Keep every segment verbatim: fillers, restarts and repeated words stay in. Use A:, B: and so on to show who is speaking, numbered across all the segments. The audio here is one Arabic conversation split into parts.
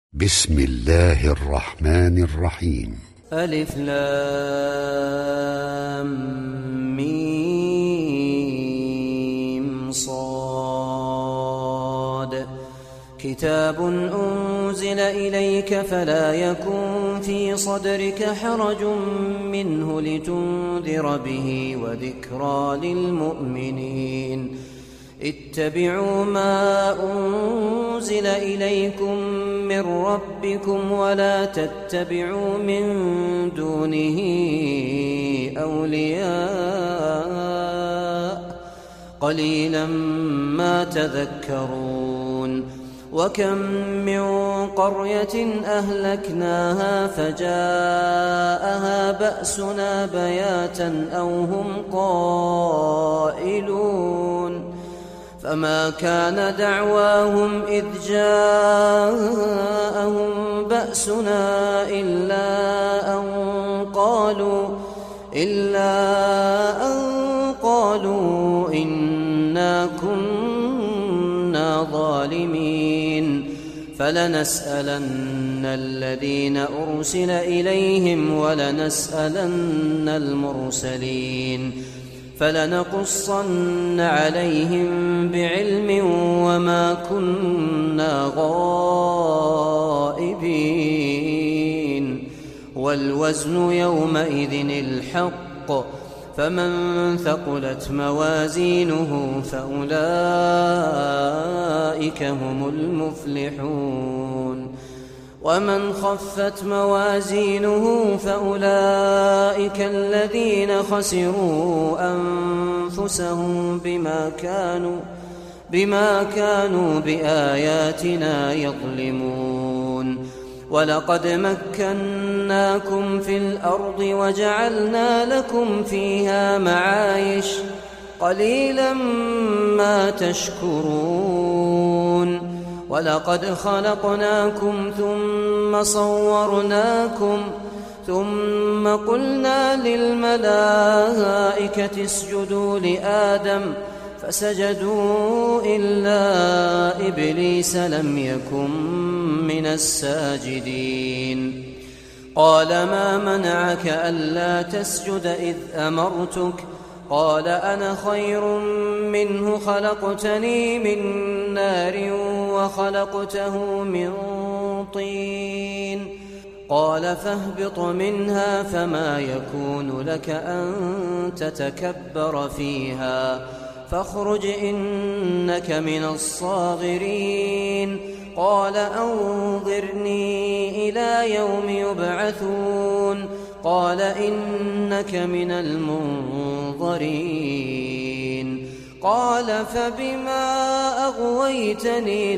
A: بسم الله الرحمن الرحيم.
B: ألف لام ميم صاد كتاب أنزل إليك فلا يكن في صدرك حرج منه لتنذر به وذكرى للمؤمنين. اتبعوا ما أنزل إليكم من ربكم ولا تتبعوا من دونه أولياء قليلا ما تذكرون. وكم من قرية أهلكناها فجاءها بأسنا بياتا أو هم قائلون فما كان دعواهم إذ جاءهم بأسنا إلا أن قالوا إلا أن قالوا إنا كنا ظالمين. فلنسألن الذين أرسل إليهم ولنسألن المرسلين فلنقصن عليهم بعلم وما كنا غائبين. والوزن يومئذ الحق فمن ثقلت موازينه فأولئك هم المفلحون ومن خفت موازينه فأولئك الذين خسروا أنفسهم بما كانوا بما كانوا بآياتنا يظلمون. ولقد مكناكم في الأرض وجعلنا لكم فيها معايش قليلا ما تشكرون. ولقد خلقناكم ثم صورناكم ثم قلنا للملائكة اسجدوا لآدم فسجدوا إلا إبليس لم يكن من الساجدين. قال ما منعك ألا تسجد إذ أمرتك قال أنا خير منه خلقتني من نار وخلقته من طين. قال فاهبط منها فما يكون لك أن تتكبر فيها فاخرج إنك من الصاغرين. قال أنظرني إلى يوم يبعثون قال إنك من المنظرين. قال فبما أغويتني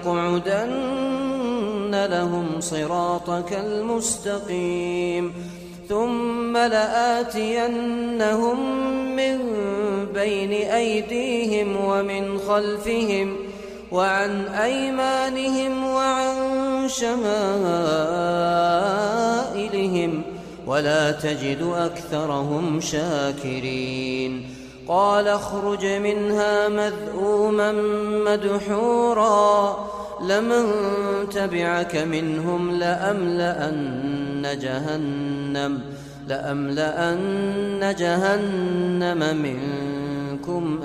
B: لأقعدن لهم صراطك المستقيم ثم لآتينهم من بين أيديهم ومن خلفهم وعن أيمانهم وعن شمائلهم ولا تجد أكثرهم شاكرين. قال اخرج منها مذءوما مدحورا لمن تبعك منهم لأملأن جهنم لأملأن جهنم منكم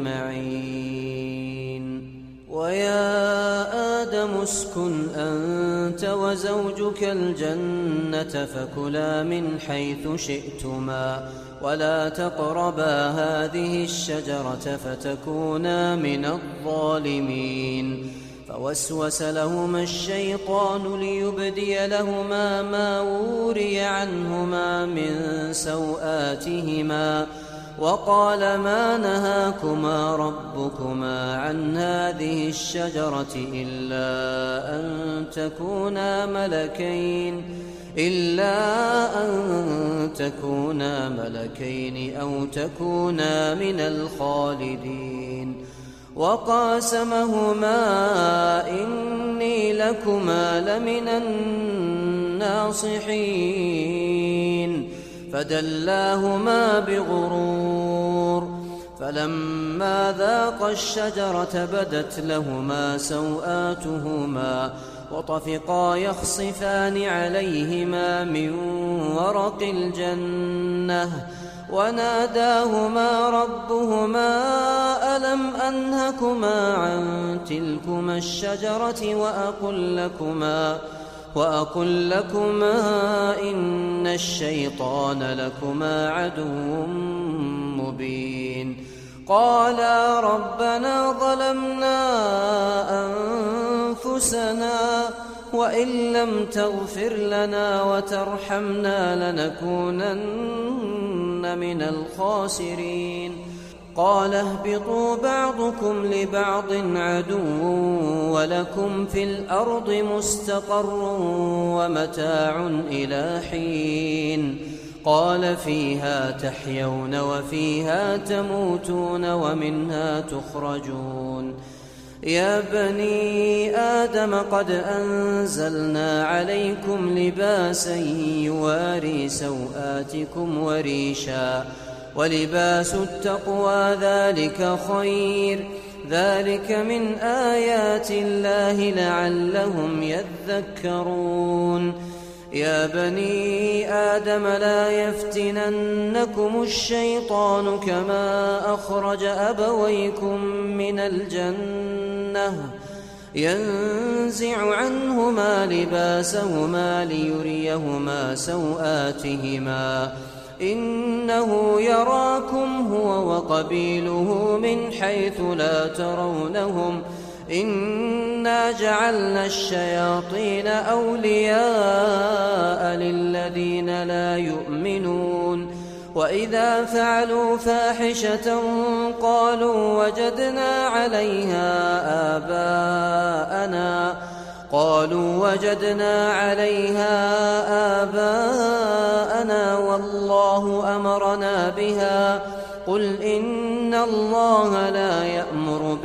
B: أجمعين. ويا آدم اسكن أنت وزوجك الجنة فكلا من حيث شئتما ولا تقربا هذه الشجرة فتكونا من الظالمين. فوسوس لهما الشيطان ليبدي لهما ما وري عنهما من سوآتهما وقال ما نهاكما ربكما عن هذه الشجرة إلا أن تكونا ملكين إلا أن تكونا ملكين أو تكونا من الخالدين. وقاسمهما إني لكما لمن الناصحين فدلاهما بغرور فلما ذاقا الشجرة بدت لهما سوآتهما وطفقا يخصفان عليهما من ورق الجنة وناداهما ربهما ألم أنهكما عن تلكما الشجرة وأقل لكما وأقل لكما إن الشيطان لكما عدو مبين قالا ربنا ظلمنا أنفسنا وإن لم تغفر لنا وترحمنا لنكونن من الخاسرين قال اهبطوا بعضكم لبعض عدو ولكم في الأرض مستقر ومتاع إلى حين قال فيها تحيون وفيها تموتون ومنها تخرجون يا بني آدم قد أنزلنا عليكم لباسا يواري سوآتكم وريشا ولباس التقوى ذلك خير ذلك من آيات الله لعلهم يذكرون يا بني آدم لا يفتننكم الشيطان كما أخرج أبويكم من الجنة ينزع عنهما لباسهما ليريهما سوآتهما إنه يراكم هو وقبيله من حيث لا ترونهم إنا جعلنا الشياطين أولياء للذين لا يؤمنون وإذا فعلوا فاحشة قالوا وجدنا عليها آباءنا قالوا وجدنا عليها آباءنا والله أمرنا بها قل إن الله لا يأمر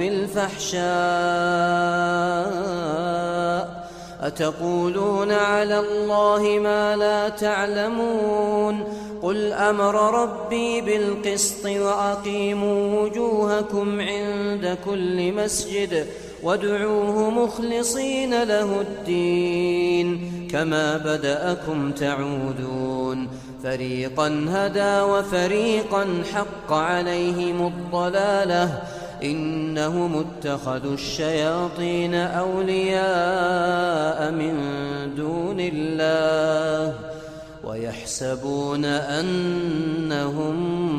B: بالفحشاء أتقولون على الله ما لا تعلمون قل أمر ربي بالقسط وأقيموا وجوهكم عند كل مسجد وادعوه مخلصين له الدين كما بدأكم تعودون فريقا هدى وفريقا حق عليهم الضلالة إنهم اتخذوا الشياطين أولياء من دون الله ويحسبون أنهم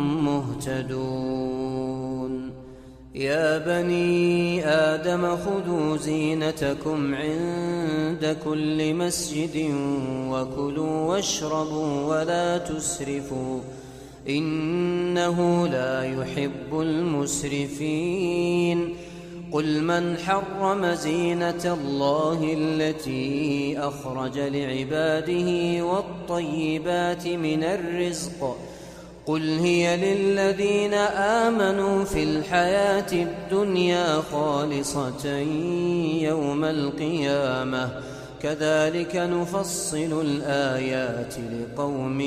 B: مهتدون يا بني آدم خذوا زينتكم عند كل مسجد وكلوا واشربوا ولا تسرفوا إنه لا يحب المسرفين قل من حرم زينة الله التي أخرج لعباده والطيبات من الرزق قل هي للذين آمنوا في الحياة الدنيا خالصة يوم القيامة كذلك نفصل الآيات لقوم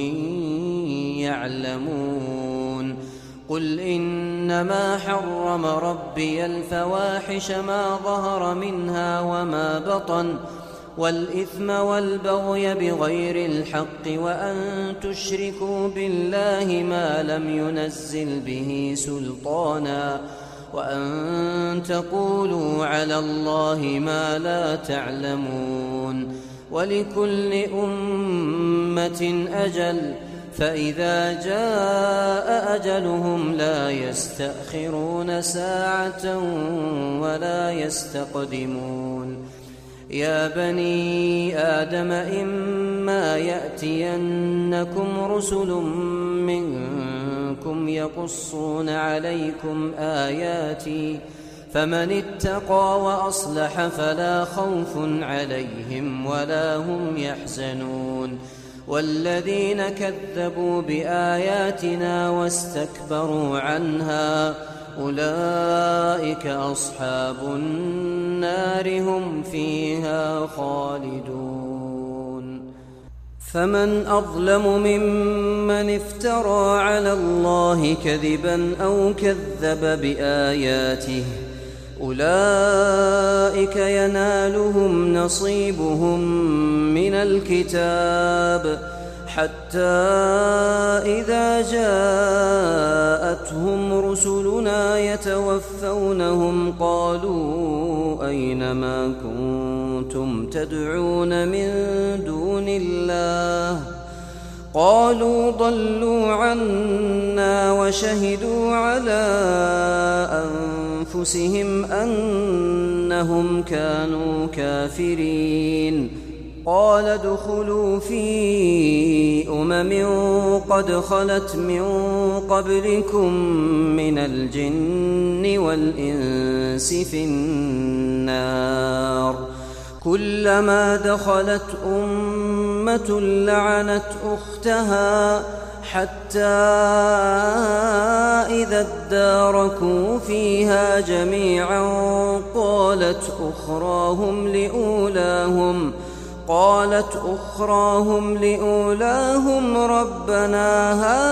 B: يعلمون قل إنما حرم ربي الفواحش ما ظهر منها وما بطن والإثم والبغي بغير الحق وأن تشركوا بالله ما لم ينزل به سلطانا وأن تقولوا على الله ما لا تعلمون ولكل أمة أجل فإذا جاء أجلهم لا يستأخرون ساعة ولا يستقدمون يا بني آدم إما يأتينكم رسل منكم يقصون عليكم آياتي فمن اتقى وأصلح فلا خوف عليهم ولا هم يحزنون والذين كذبوا بآياتنا واستكبروا عنها أولئك أصحاب النار هم فيها خالدون فمن أظلم ممن افترى على الله كذبا أو كذب بآياته أولئك ينالهم نصيبهم من الكتاب حتى إذا جاءتهم رسلنا يتوفونهم قالوا أين ما كنتم تدعون من دون الله قالوا ضلوا عنا وشهدوا على أنفسهم أنهم كانوا كافرين قال ادخلوا في أمم قد خلت من قبلكم من الجن والإنس في النار كلما دخلت أمة لعنت أختها حتى إذا اداركوا فيها جميعا قالت أخراهم لأولاهم قالت أخراهم لأولاهم ربنا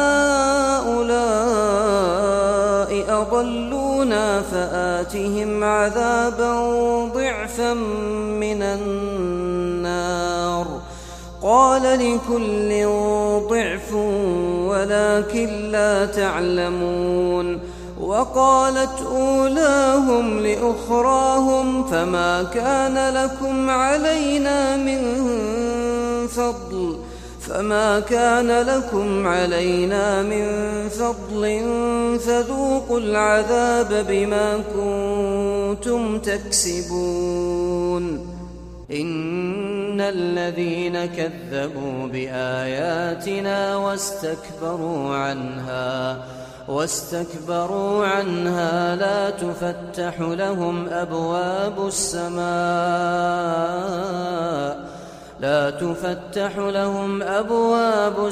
B: هؤلاء أضلونا فآتهم عذابا ضعفا من النار قال لكل ضعف ولكن لا تعلمون وقالت أولاهم لأخراهم فما كان لكم علينا من فضل فما كان لكم علينا من فضل فذوقوا العذاب بما كنتم تكسبون إن الذين كذبوا بآياتنا واستكبروا عنها واستكبروا عنها لا تفتح لهم أبواب السماء لا تفتح لهم أبواب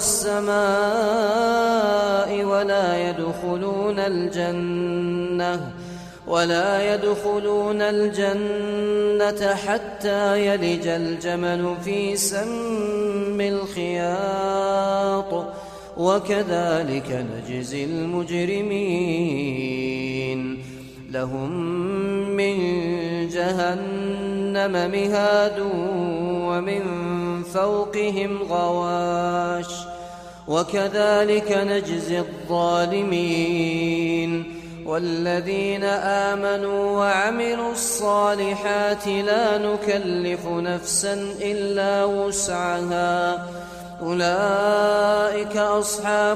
B: السماء ولا يدخلون الجنة ولا يدخلون الجنة حتى يلج الجمل في سم الخياط وكذلك نجزي المجرمين لهم من جهنم مهاد ومن فوقهم غواش وكذلك نجزي الظالمين والذين آمنوا وعملوا الصالحات لا نكلف نفسا إلا وسعها أولئك أصحاب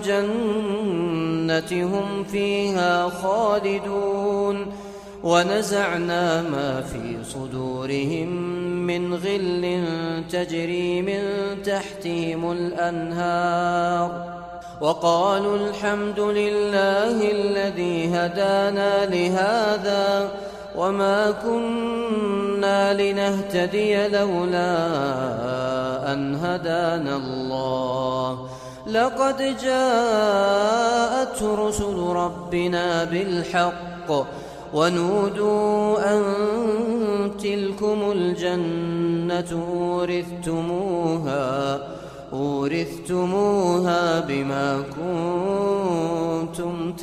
B: الجنة هم فيها خالدون ونزعنا ما في صدورهم من غل تجري من تحتهم الأنهار وقالوا الحمد لله الذي هدانا لهذا وما كنا لنهتدي لولا أن هدانا الله لقد جاءت رسل ربنا بالحق ونودوا أن تلكم الجنة أورثتموها أورثتموها بما كنتم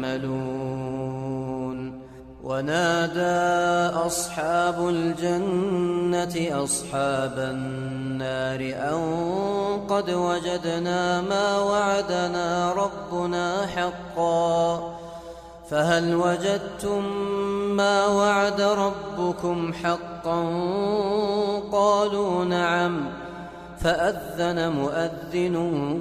B: تعملون ونادى أصحاب الجنة أصحاب النار أن قد وجدنا ما وعدنا ربنا حقا فهل وجدتم ما وعد ربكم حقا قالوا نعم فأذن مؤذن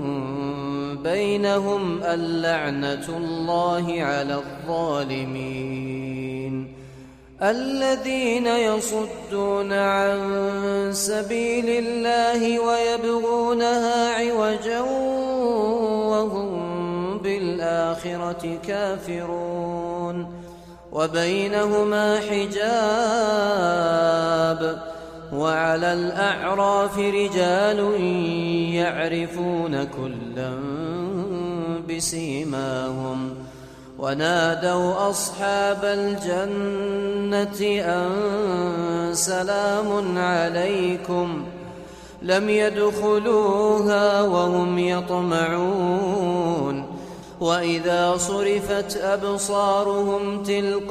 B: بينهم اللعنة الله على الظالمين الذين يصدون عن سبيل الله ويبغونها عوجا وهم بالآخرة كافرون وبينهما حجاب وعلى الأعراف رجال يعرفون كلا بسيماهم ونادوا أصحاب الجنة أن سلام عليكم لم يدخلوها وهم يطمعون وإذا صرفت أبصارهم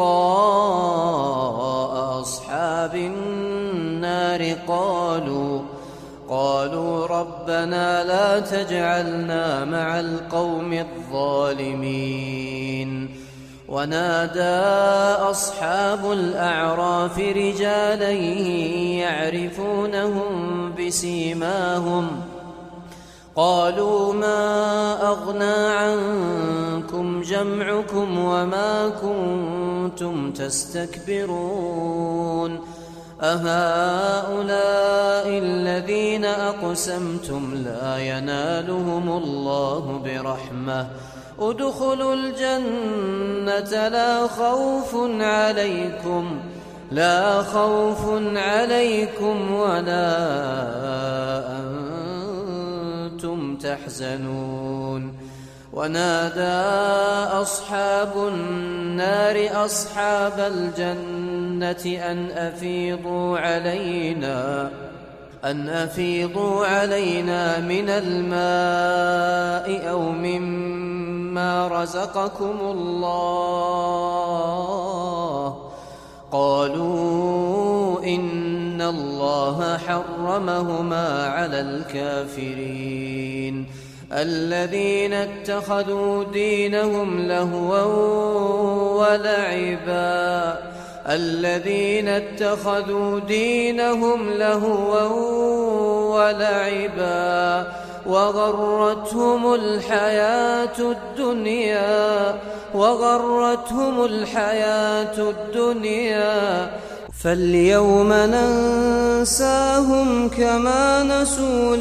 B: تلقاء أصحاب النار قالوا قالوا ربنا لا تجعلنا مع القوم الظالمين. ونادى أصحاب الأعراف رجالا يعرفونهم بسيماهم قالوا ما أغنى عنكم جمعكم وما كنتم تستكبرون أهؤلاء الذين أقسمتم لا ينالهم الله برحمة ادخلوا الجنة لا خوف عليكم لا خوف عليكم ولا أنتم تحزنون. ونادى أصحاب النار أصحاب الجنة أن أفيضوا علينا أن أفيضوا علينا من الماء أو مما رزقكم الله قالوا إن الله حرمهما على الكافرين الذين اتخذوا دينهم لهوا ولعبا الذين اتخذوا دينهم لهوا ولعبا وغرتهم الحياة الدنيا وغرتهم الحياة الدنيا فاليوم ننساهم كما نسوا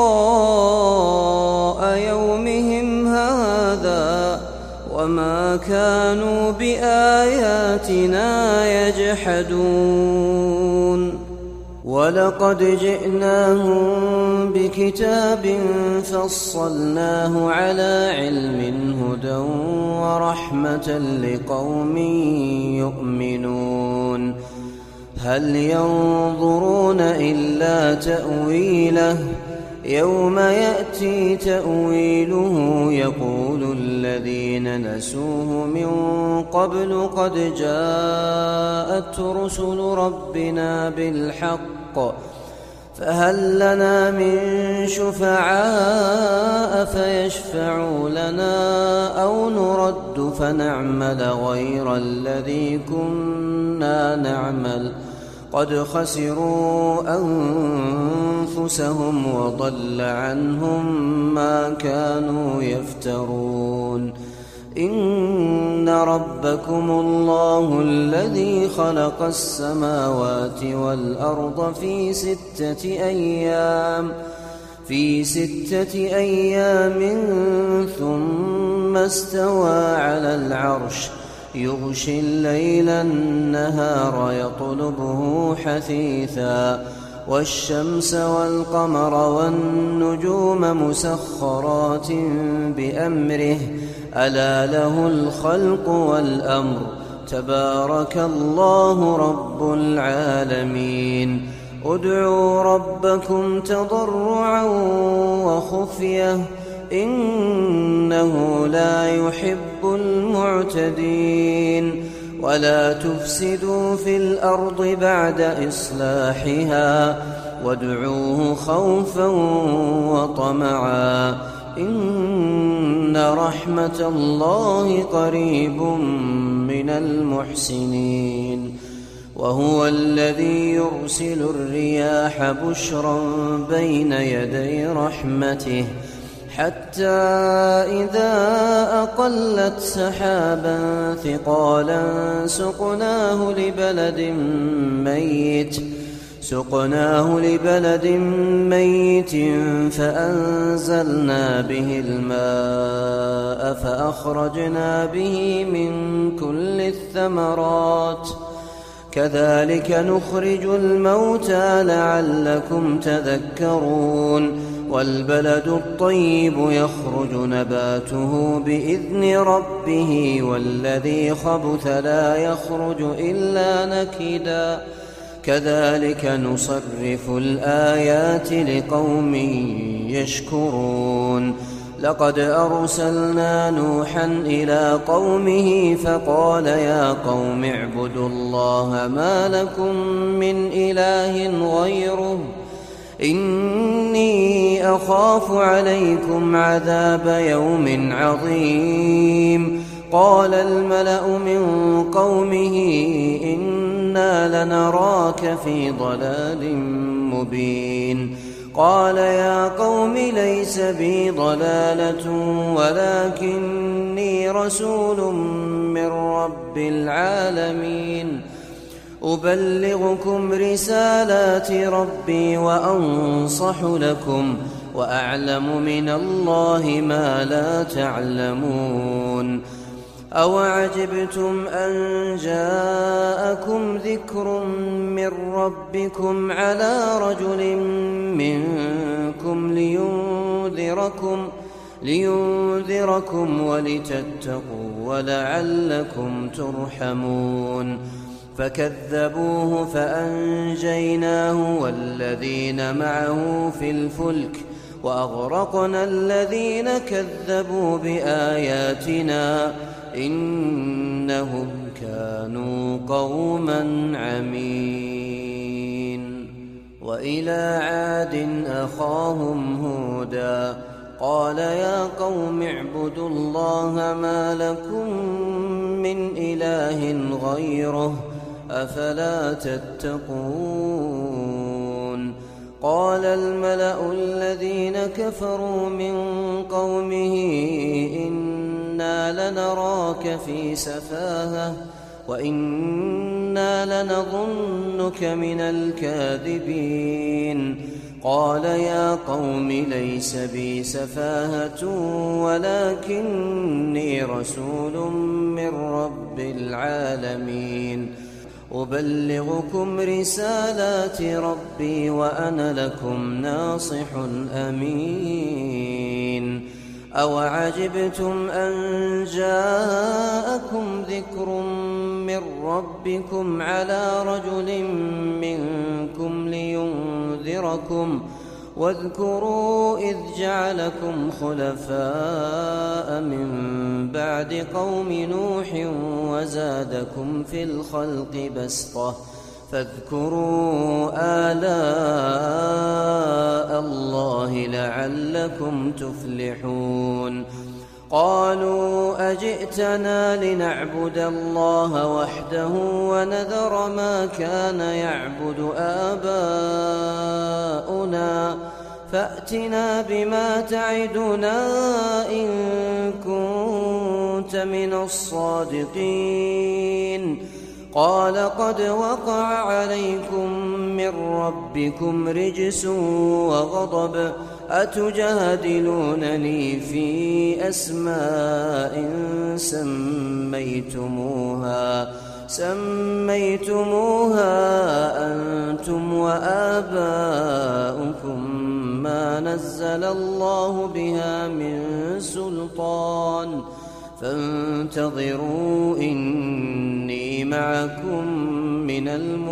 B: لقاء يومهم هذا وما كانوا بآياتنا يجحدون. ولقد جئناهم بكتاب فصلناه على علم هدى ورحمة لقوم يؤمنون هل ينظرون إلا تأويله يوم يأتي تأويله يقول الذين نسوه من قبل قد جاءت رسل ربنا بالحق فهل لنا من شفعاء فيشفعوا لنا أو نرد فنعمل غير الذي كنا نعمل قد خسروا أنفسهم وضل عنهم ما كانوا يفترون. إن ربكم الله الذي خلق السماوات والأرض في ستة أيام في ستة أيام ثم استوى على العرش يغشي الليل النهار يطلبه حثيثا والشمس والقمر والنجوم مسخرات بأمره ألا له الخلق والأمر تبارك الله رب العالمين. ادعوا ربكم تضرعا وخفية إنه لا يحب المعتدين. ولا تفسدوا في الأرض بعد إصلاحها وادعوه خوفا وطمعا إن رحمة الله قريب من المحسنين. وهو الذي يرسل الرياح بشرا بين يدي رحمته حتى إذا أقلت سحابا ثقالا سقناه لبلد ميت سقناه لبلد ميت فأنزلنا به الماء فأخرجنا به من كل الثمرات كذلك نخرج الموتى لعلكم تذكرون. والبلد الطيب يخرج نباته بإذن ربه والذي خبث لا يخرج إلا نكدا كذلك نصرف الآيات لقوم يشكرون. لقد أرسلنا نوحا إلى قومه فقال يا قوم اعبدوا الله ما لكم من إله غيره إني أخاف عليكم عذاب يوم عظيم. قال الملأ من قومه إنا لنراك في ضلال مبين. قال يا قوم ليس بي ضلالة ولكني رسول من رب العالمين أبلغكم رسالات ربي وأنصح لكم وأعلم من الله ما لا تعلمون. أوعجبتم أن جاءكم ذكر من ربكم على رجل منكم لينذركم, لينذركم ولتتقوا ولعلكم ترحمون. فكذبوه فأنجيناه والذين معه في الفلك وأغرقنا الذين كذبوا بآياتنا إنهم كانوا قوما عمين. وإلى عاد أخاهم هودا قال يا قوم اعبدوا الله ما لكم من إله غيره أفلا تتقون. قال الملأ الذين كفروا من قومه إنا لنراك في سفاهة وإنا لنظنك من الكاذبين. قال يا قوم ليس بي سفاهة ولكني رسول من رب العالمين أبلغكم رسالات ربي وأنا لكم ناصح أمين. أوعجبتم أن جاءكم ذكر من ربكم على رجل منكم لينذركم واذكروا إذ جعلكم خلفاء من بعد قوم نوح وزادكم في الخلق بسطة فاذكروا آلاء الله لعلكم تفلحون. قالوا أجئتنا لنعبد الله وحده ونذر ما كان يعبد آباؤنا فأتنا بما تعدنا إن كنت من الصادقين. قال قد وقع عليكم من ربكم رجس وغضب أتجادلونني في أسماء سميتموها سميتموها أنتم وآباؤكم ما نزل الله بها من سلطان فانتظروا إني معكم من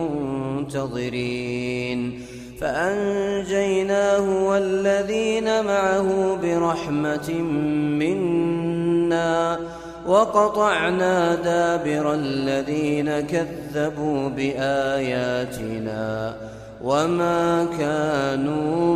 B: المنتظرين. فأنجيناه والذين معه برحمة منا وقطعنا دابر الذين كذبوا بآياتنا وما كانوا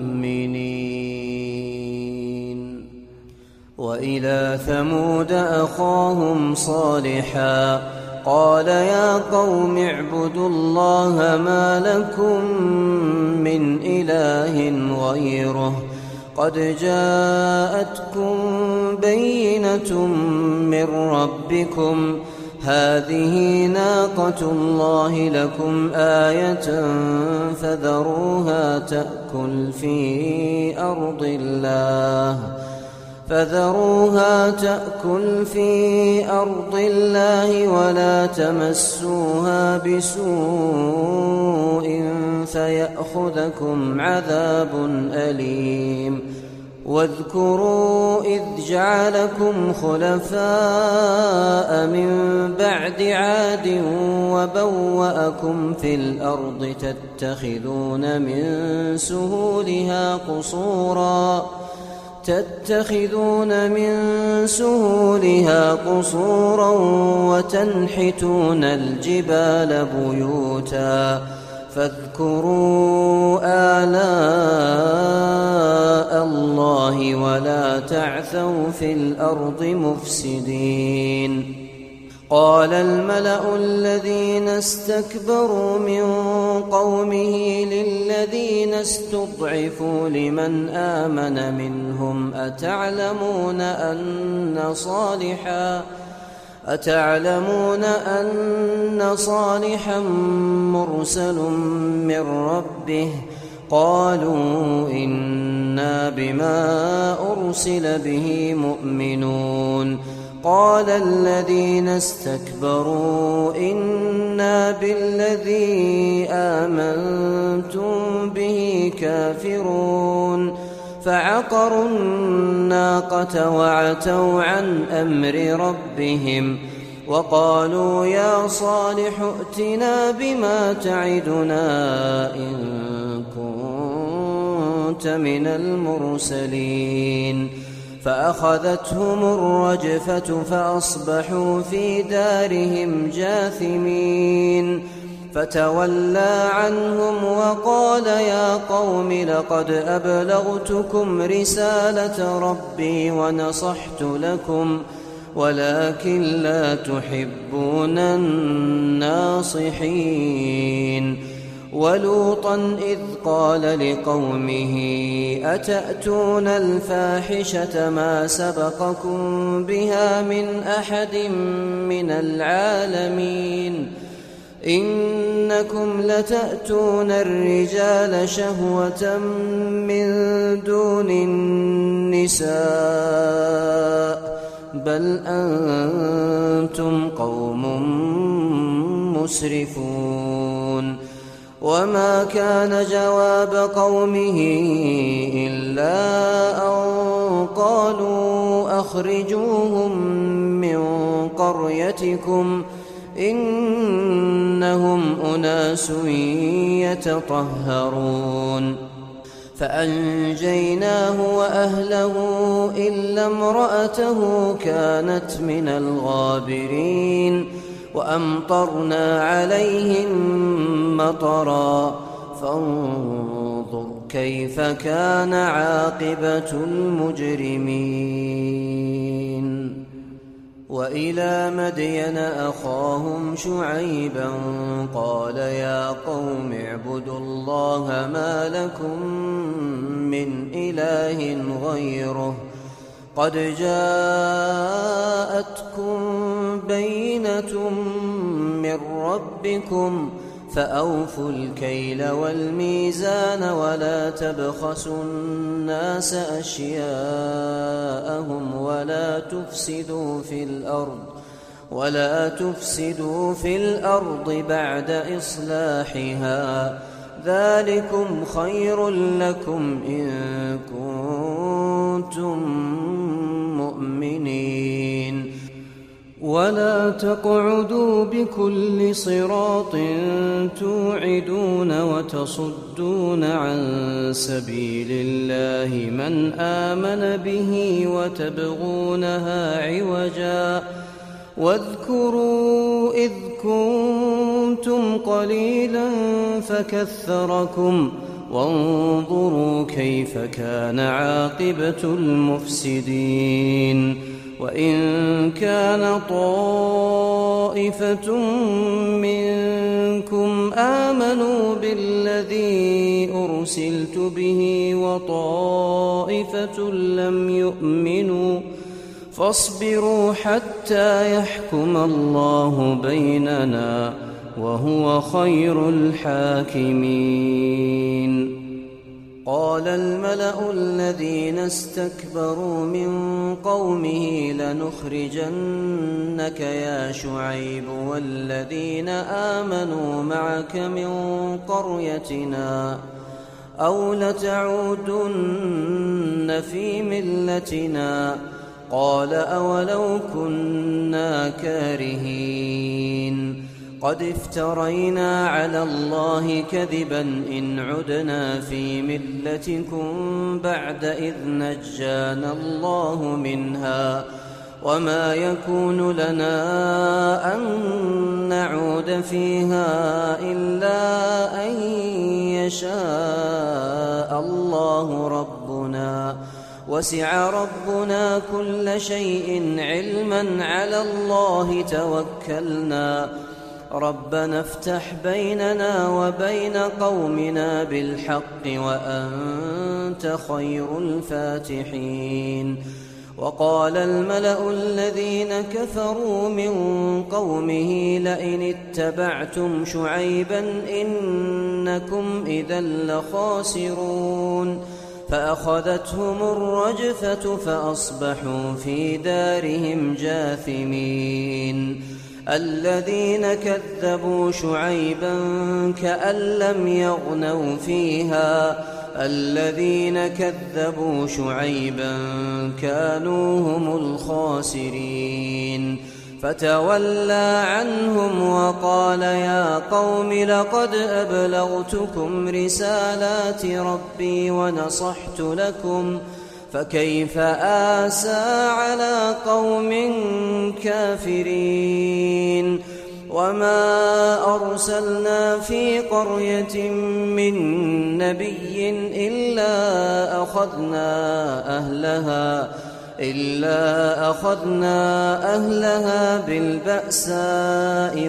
B: مؤمنين. وإلى ثمود أخاهم صالحا قال يا قوم اعبدوا الله ما لكم من إله غيره قد جاءتكم بينة من ربكم هذه ناقة الله لكم آية فذروها تأكل في أرض الله فذروها تأكل في أرض الله ولا تمسوها بسوء فيأخذكم عذاب أليم. واذكروا إذ جعلكم خلفاء من بعد عاد وبوأكم في الأرض تتخذون من سهولها قصورا تتخذون من سهولها قصورا وتنحتون الجبال بيوتا فاذكروا آلاء الله ولا تعثوا في الأرض مفسدين. قال الملأ الذين استكبروا من قومه للذين استضعفوا لمن آمن منهم أتعلمون أن صالحا أتعلمون أن صالحا مرسل من ربه قالوا إنا بما أرسل به مؤمنون. قال الذين استكبروا إنا بالذي آمنتم به كافرون فعقروا الناقة وعتوا عن أمر ربهم وقالوا يا صالح ائتنا بما تعدنا إن كنت من المرسلين. فأخذتهم الرجفة فأصبحوا في دارهم جاثمين. فتولى عنهم وقال يا قوم لقد أبلغتكم رسالة ربي ونصحت لكم ولكن لا تحبون الناصحين. ولوطا إذ قال لقومه أتأتون الفاحشة ما سبقكم بها من أحد من العالمين إنكم لتأتون الرجال شهوة من دون النساء بل أنتم قوم مسرفون. وما كان جواب قومه إلا أن قالوا أخرجوهم من قريتكم إنهم أناس يتطهرون. فأنجيناه وأهله إلا امرأته كانت من الغابرين وأمطرنا عليهم مطرا فانظر كيف كان عاقبة المجرمين. وإلى مدين أخاهم شعيبا قال يا قوم اعبدوا الله ما لكم من إله غيره قد جاءتكم بينة من ربكم فأوفوا الكيل والميزان ولا تبخسوا الناس أشياءهم ولا تفسدوا في الأرض ولا تفسدوا في الأرض بعد إصلاحها ذلكم خير لكم إن كنتم مؤمنين. ولا تقعدوا بكل صراط توعدون وتصدون عن سبيل الله من آمن به وتبغونها عوجا واذكروا إذ كنتم قليلا فكثركم وانظروا كيف كان عاقبة المفسدين. وإن كان طائفة منكم آمنوا بالذي أرسلت به وطائفة لم يؤمنوا فاصبروا حتى يحكم الله بيننا وهو خير الحاكمين. قال الملأ الذين استكبروا من قومه لنخرجنك يا شعيب والذين آمنوا معك من قريتنا أو لتعودن في ملتنا قال أولو كنا كارهين. قد افترينا على الله كذبا إن عدنا في ملتكم بعد إذ نجانا الله منها وما يكون لنا أن نعود فيها إلا أن يشاء الله ربنا وسع ربنا كل شيء علما على الله توكلنا ربنا افتح بيننا وبين قومنا بالحق وأنت خير الفاتحين. وقال الملأ الذين كفروا من قومه لئن اتبعتم شعيبا إنكم إذا لخاسرون فأخذتهم الرجفة فأصبحوا في دارهم جاثمين. الذين كذبوا شعيبا كأن لم يغنوا فيها الذين كذبوا شعيبا كانوا هم الخاسرين. فتولى عنهم وقال يا قوم لقد أبلغتكم رسالات ربي ونصحت لكم فكيف آسى على قوم كافرين. وما أرسلنا في قرية من نبي إلا أخذنا أهلها إلا أخذنا أهلها بالبأساء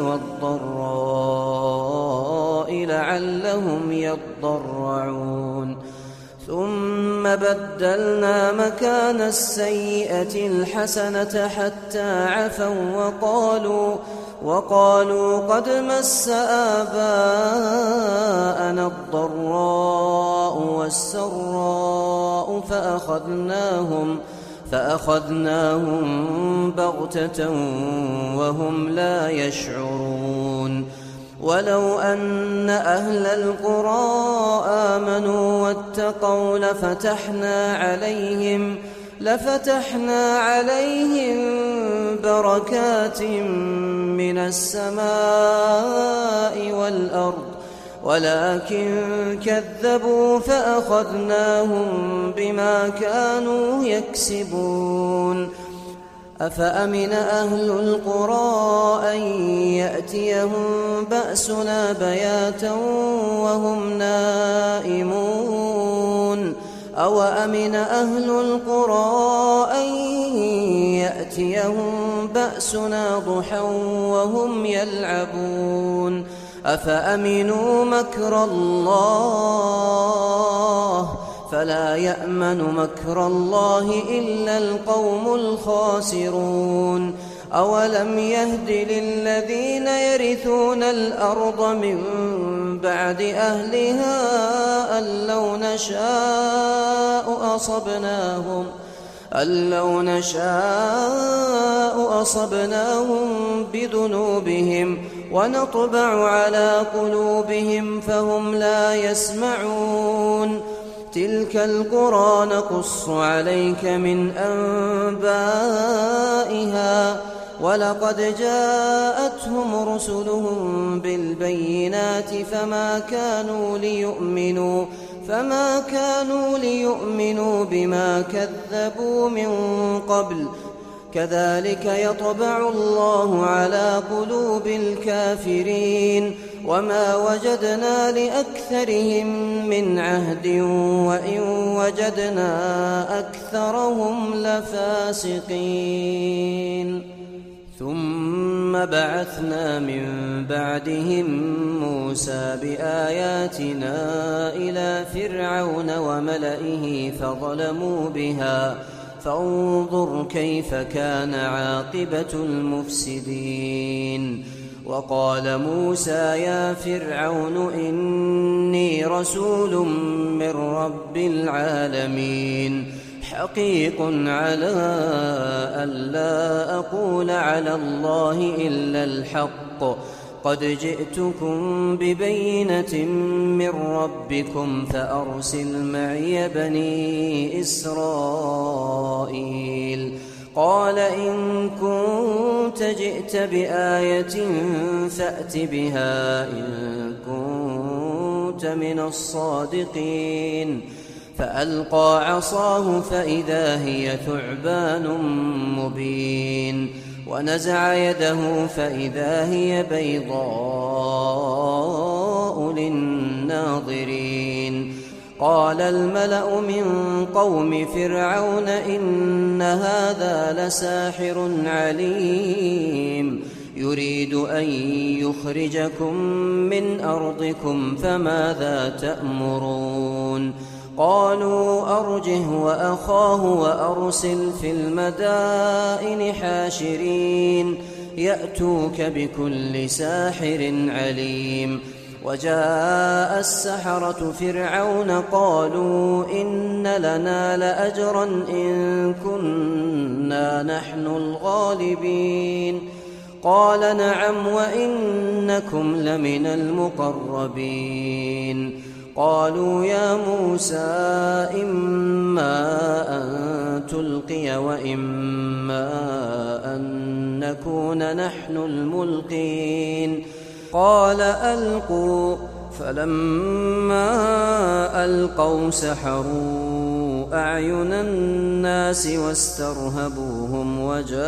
B: والضراء لعلهم يضرعون. ثم بدلنا مكان السيئة الحسنة حتى عفوا وقالوا وقالوا قد مس آباءنا الضراء والسراء فأخذناهم فأخذناهم بغتة وهم لا يشعرون. ولو أن أهل القرى آمنوا واتقوا لفتحنا عليهم لفتحنا عليهم بركات من السماء والأرض ولكن كذبوا فأخذناهم بما كانوا يكسبون. أفأمن أهل القرى أن يأتيهم بأسنا بياتا وهم نائمون أو أمن أهل القرى أن يأتيهم بأسنا ضحى وهم يلعبون. أفأمنوا مكر الله فلا يأمن مكر الله إلا القوم الخاسرون. أولم يهد للذين يرثون الأرض من بعد أهلها أن لو نشاء أصبناهم أن لو نشاء أصبناهم بذنوبهم ونطبع على قلوبهم فهم لا يسمعون. تلك القرى نقص عليك من أنبائها ولقد جاءتهم رسلهم بالبينات فما كانوا ليؤمنوا فما كانوا ليؤمنوا بما كذبوا من قبل كذلك يطبع الله على قلوب الكافرين. وما وجدنا لأكثرهم من عهد وإن وجدنا أكثرهم لفاسقين. ثم بعثنا من بعدهم موسى بآياتنا إلى فرعون وملئه فظلموا بها فانظر كيف كان عاقبة المفسدين. وقال موسى يا فرعون إني رسول من رب العالمين حقيق على ألا أقول على الله إلا الحق قد جئتكم ببينة من ربكم فأرسل معي بني إسرائيل. قال إن كنت كنت جئت بآية فأت بها إن كنت من الصادقين. فألقى عصاه فإذا هي ثعبان مبين، ونزع يده فإذا هي بيضاء للناظرين. قال الملأ من قوم فرعون إن هذا لساحر عليم يريد أن يخرجكم من أرضكم فماذا تأمرون؟ قالوا أرجه وأخاه وأرسل في المدائن حاشرين يأتوك بكل ساحر عليم. وجاء السحرة فرعون قالوا إن لنا لأجرا إن كنا نحن الغالبين. قال نعم وإنكم لمن المقربين. قالوا يا موسى إما أن تلقي وإما أن نكون نحن الملقين. قال ألقوا. فلما ألقوا سحروا أعين الناس واسترهبوهم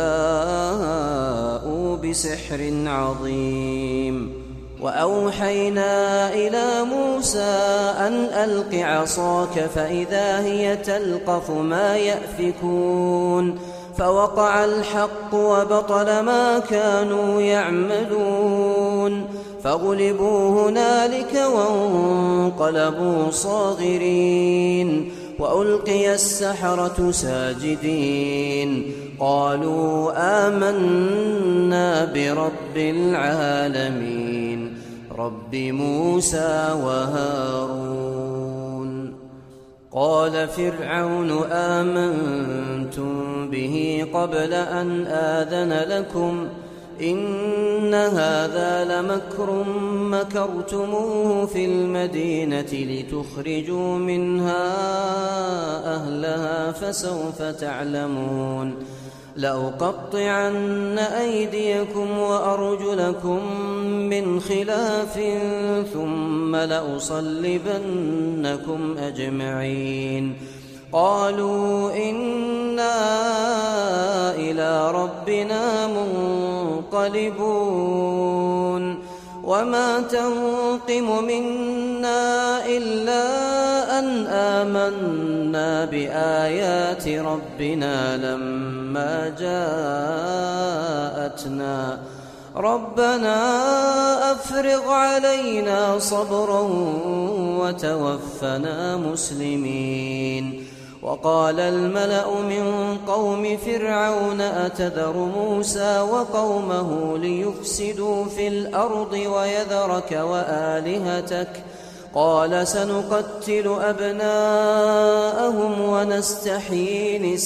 B: وجاءوا بسحر عظيم. وأوحينا إلى موسى أن ألق عصاك فإذا هي تلقف ما يأفكون. فوقع الحق وبطل ما كانوا يعملون. فغلبوا هنالك وانقلبوا صاغرين. وألقي السحرة ساجدين قالوا آمنا برب العالمين رب موسى وهارون. قال فرعون آمنتم به قبل أن آذن لكم إن هذا لمكر مكرتموه في المدينة لتخرجوا منها أهلها فسوف تعلمون. لأقطعن أيديكم وأرجلكم من خلاف ثم لأصلبنكم أجمعين. قالوا إنا إلى ربنا منقلبون. وما تنقم منا إلا أن آمنا بآيات ربنا لما جاءتنا ربنا أفرغ علينا صبرا وتوفنا مسلمين. وقال الملأ من قوم فرعون أتذر موسى وقومه ليفسدوا في الأرض ويذرك وآلهتك قال سنقتل أبناءهم ونستحيي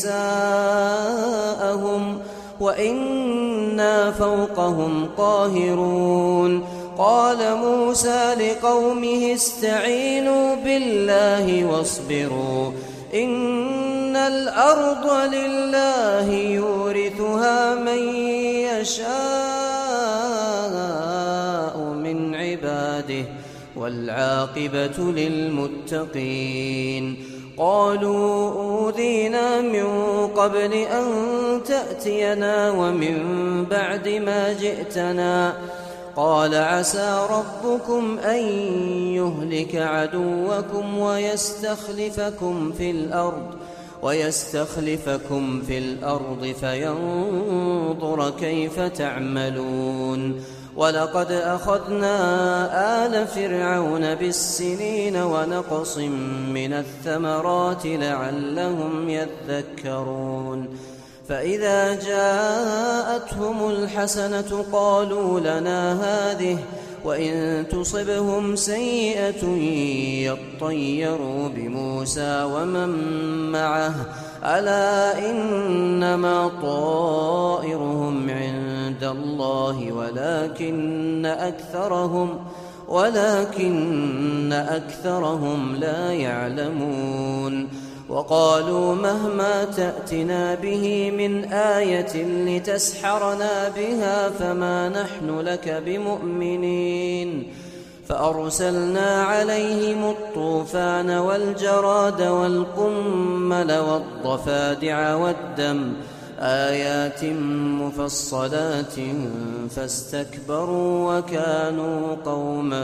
B: نساءهم وإنا فوقهم قاهرون. قال موسى لقومه استعينوا بالله واصبروا إن الأرض لله يورثها من يشاء من عباده والعاقبة للمتقين. قالوا أوذينا من قبل أن تأتينا ومن بعد ما جئتنا قال عسى ربكم أن يهلك عدوكم ويستخلفكم في الأرض ويستخلفكم في الأرض فينظر كيف تعملون. ولقد أخذنا آل فرعون بالسنين ونقص من الثمرات لعلهم يذكرون. فإذا جاءتهم الحسنة قالوا لنا هذه وإن تصبهم سيئة يطيروا بموسى ومن معه ألا إنما طائرهم عند الله ولكن أكثرهم ولكن أكثرهم لا يعلمون. وقالوا مهما تأتنا به من آية لتسحرنا بها فما نحن لك بمؤمنين فأرسلنا عليهم الطوفان والجراد والقمل والضفادع والدم آيات مفصلات فاستكبروا وكانوا قوما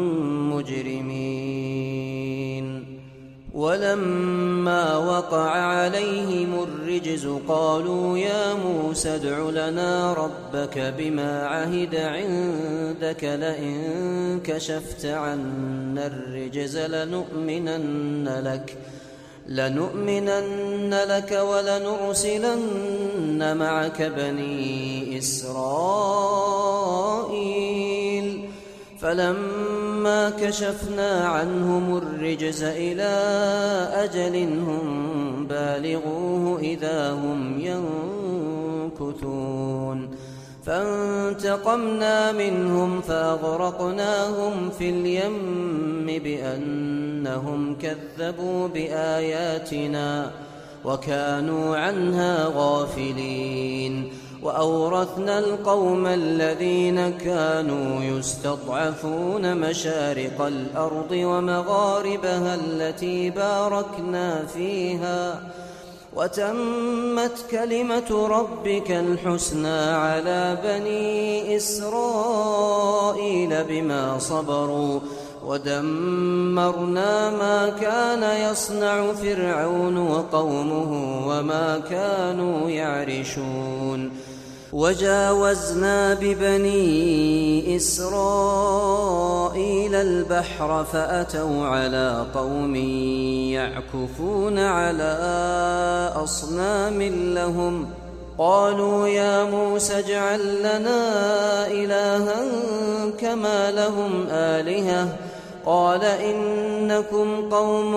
B: مجرمين ولما وقع عليهم الرجز قالوا يا موسى ادع لنا ربك بما عهد عندك لئن كشفت عنا الرجز لنؤمنن لك لنؤمنن لك ولنرسلن معك بني إسرائيل فلما كشفنا عنهم الرجز إلى أجل هم بالغوه إذا هم ينكثون فانتقمنا منهم فأغرقناهم في اليم بأنهم كذبوا بآياتنا وكانوا عنها غافلين وأورثنا القوم الذين كانوا يستضعفون مشارق الأرض ومغاربها التي باركنا فيها وتمت كلمة ربك الحسنى على بني إسرائيل بما صبروا ودمرنا ما كان يصنع فرعون وقومه وما كانوا يعرشون وجاوزنا ببني إسرائيل البحر فأتوا على قوم يعكفون على أصنام لهم قالوا يا موسى اجعل لنا إلها كما لهم آلهة قال إنكم قوم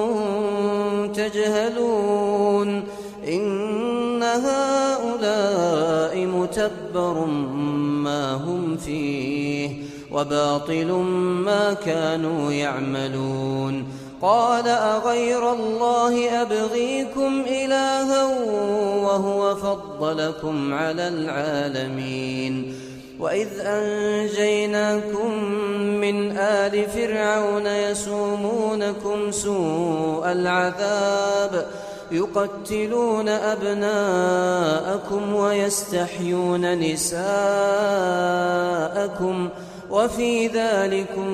B: تجهلون إن هؤلاء متبر ما هم فيه وباطل ما كانوا يعملون قال أغير الله أبغيكم إلها وهو فضلكم على العالمين وإذ أنجيناكم من آل فرعون يسومونكم سوء العذاب يقتلون أبناءكم ويستحيون نساءكم وفي ذلكم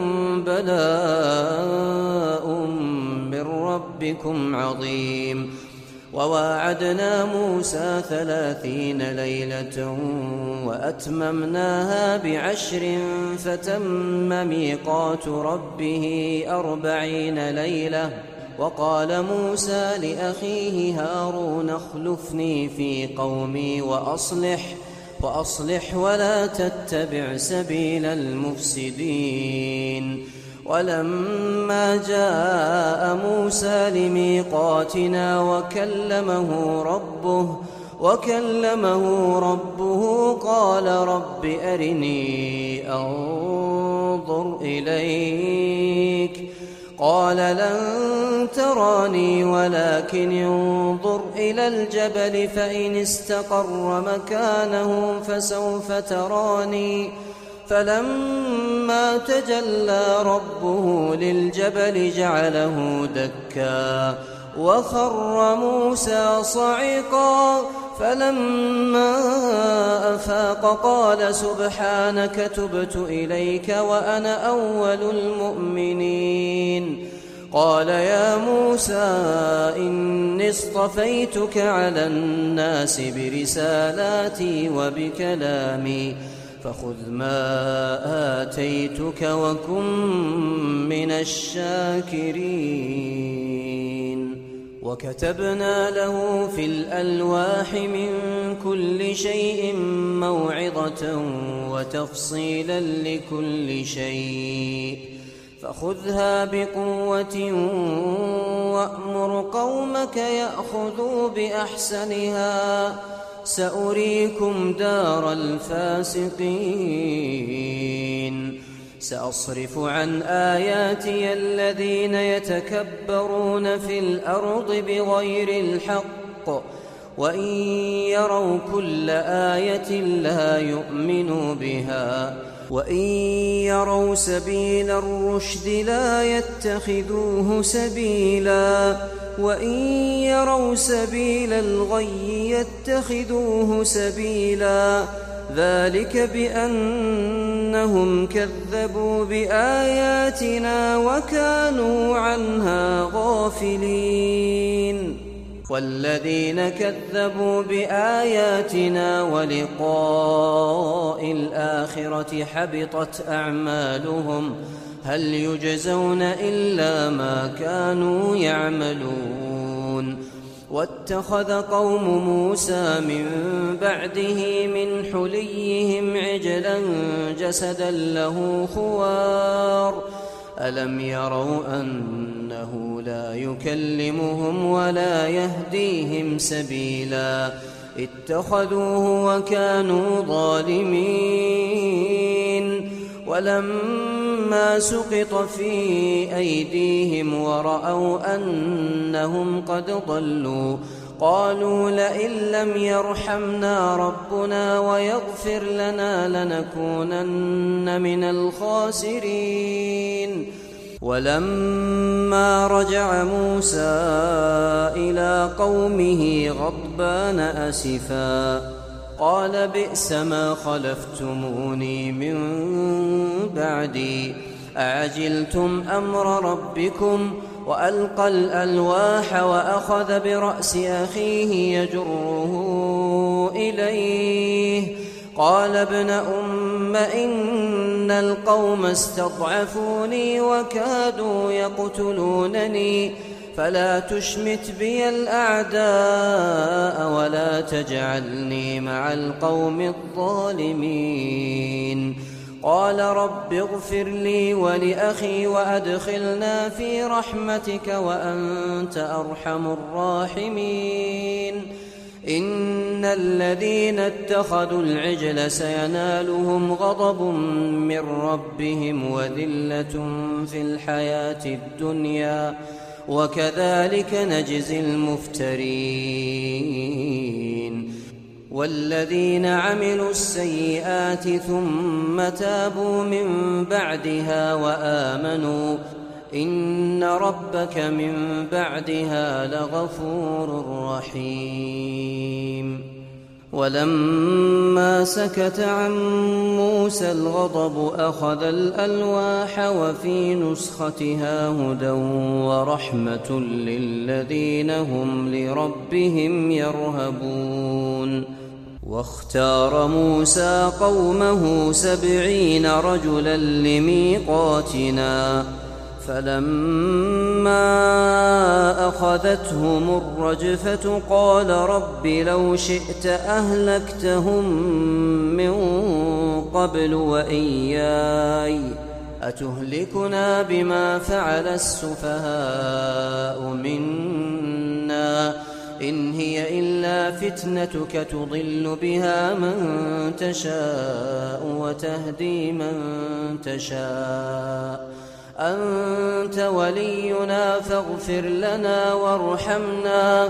B: بلاء من ربكم عظيم وواعدنا موسى ثلاثين ليلة وأتممناها بعشر فتم ميقات ربه أربعين ليلة وقال موسى لأخيه هارون اخلفني في قومي وأصلح وأصلح ولا تتبع سبيل المفسدين ولما جاء موسى لميقاتنا وكلمه ربه وكلمه ربه قال رب أرني أنظر إليك قال لن تراني ولكن انظر إلى الجبل فإن استقر مكانه فسوف تراني فلما تجلى ربه للجبل جعله دكا وخر موسى صعقا فلما أفاق قال سبحانك تبت إليك وأنا أول المؤمنين قال يا موسى إني اصطفيتك على الناس برسالاتي وبكلامي فخذ ما آتيتك وكن من الشاكرين وكتبنا له في الألواح من كل شيء موعظة وتفصيلا لكل شيء فخذها بقوة وأمر قومك يأخذوا بأحسنها سأريكم دار الفاسقين سأصرف عن آياتي الذين يتكبرون في الأرض بغير الحق وإن يروا كل آية لا يؤمنوا بها وإن يروا سبيل الرشد لا يتخذوه سبيلا وإن يروا سبيل الغي يتخذوه سبيلا ذلك بأنهم كذبوا بآياتنا وكانوا عنها غافلين والذين كذبوا بآياتنا ولقاء الآخرة حبطت أعمالهم هل يجزون إلا ما كانوا يعملون واتخذ قوم موسى من بعده من حليهم عجلا جسدا له خوار ألم يروا أنه لا يكلمهم ولا يهديهم سبيلا اتخذوه وكانوا ظالمين ولما سقط في أيديهم ورأوا أنهم قد ضلوا قالوا لئن لم يرحمنا ربنا ويغفر لنا لنكونن من الخاسرين ولما رجع موسى إلى قومه غضبان أسفا قال بئس ما خلفتموني من بعدي أعجلتم أمر ربكم وألقى الألواح وأخذ برأس أخيه يجره إليه قال ابن أم إن القوم استضعفوني وكادوا يقتلونني فلا تشمت بي الأعداء ولا تجعلني مع القوم الظالمين قال رب اغفر لي ولأخي وأدخلنا في رحمتك وأنت أرحم الراحمين إن الذين اتخذوا العجل سينالهم غضب من ربهم وذلة في الحياة الدنيا وكذلك نجزي المفترين والذين عملوا السيئات ثم تابوا من بعدها وآمنوا إن ربك من بعدها لغفور رحيم ولما سكت عن موسى الغضب أخذ الألواح وفي نسختها هدى ورحمة للذين هم لربهم يرهبون واختار موسى قومه سبعين رجلا لميقاتنا فلما أخذتهم الرجفة قال رب لو شئت أهلكتهم من قبل وإياي أتهلكنا بما فعل السفهاء منا إن هي إلا فتنتك تضل بها من تشاء وتهدي من تشاء أنت ولينا فاغفر لنا وارحمنا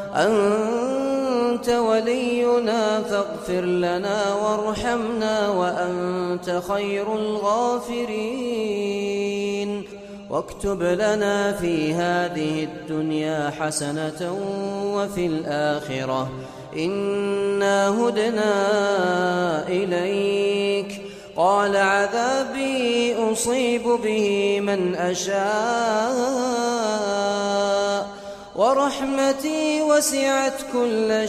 B: أنت ولينا فاغفر لنا وارحمنا وأنت خير الغافرين واكتب لنا في هذه الدنيا حسنة وفي الآخرة إنا هدنا إليك قال عذابي أصيب به من أشاء ورحمتي وسعت كل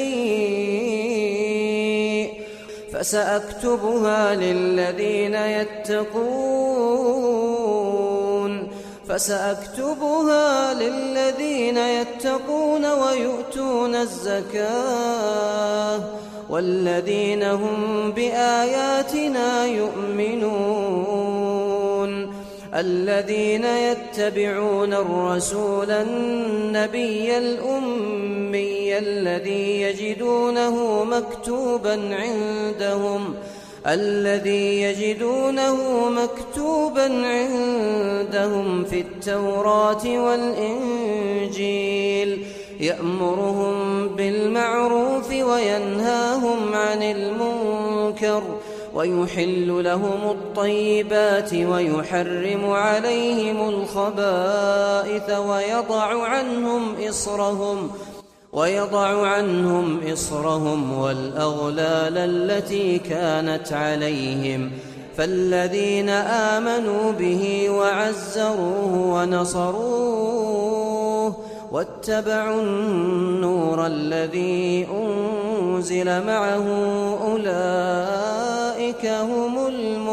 B: شيء فسأكتبها للذين يتقون فسأكتبها للذين يتقون ويؤتون الزكاة والذين هم بآياتنا يؤمنون الذين يتبعون الرسول النبي الأمي الذي يجدونه مكتوبا عندهم الذي يجدونه مكتوبا عندهم في التوراة والإنجيل يأمرهم بالمعروف وينهاهم عن المنكر ويحل لهم الطيبات ويحرم عليهم الخبائث ويضع عنهم إصرهم ويضع عنهم إصرهم والأغلال التي كانت عليهم فالذين آمنوا به وعزروه ونصروه واتبعوا النور الذي أنزل معه أولئك هم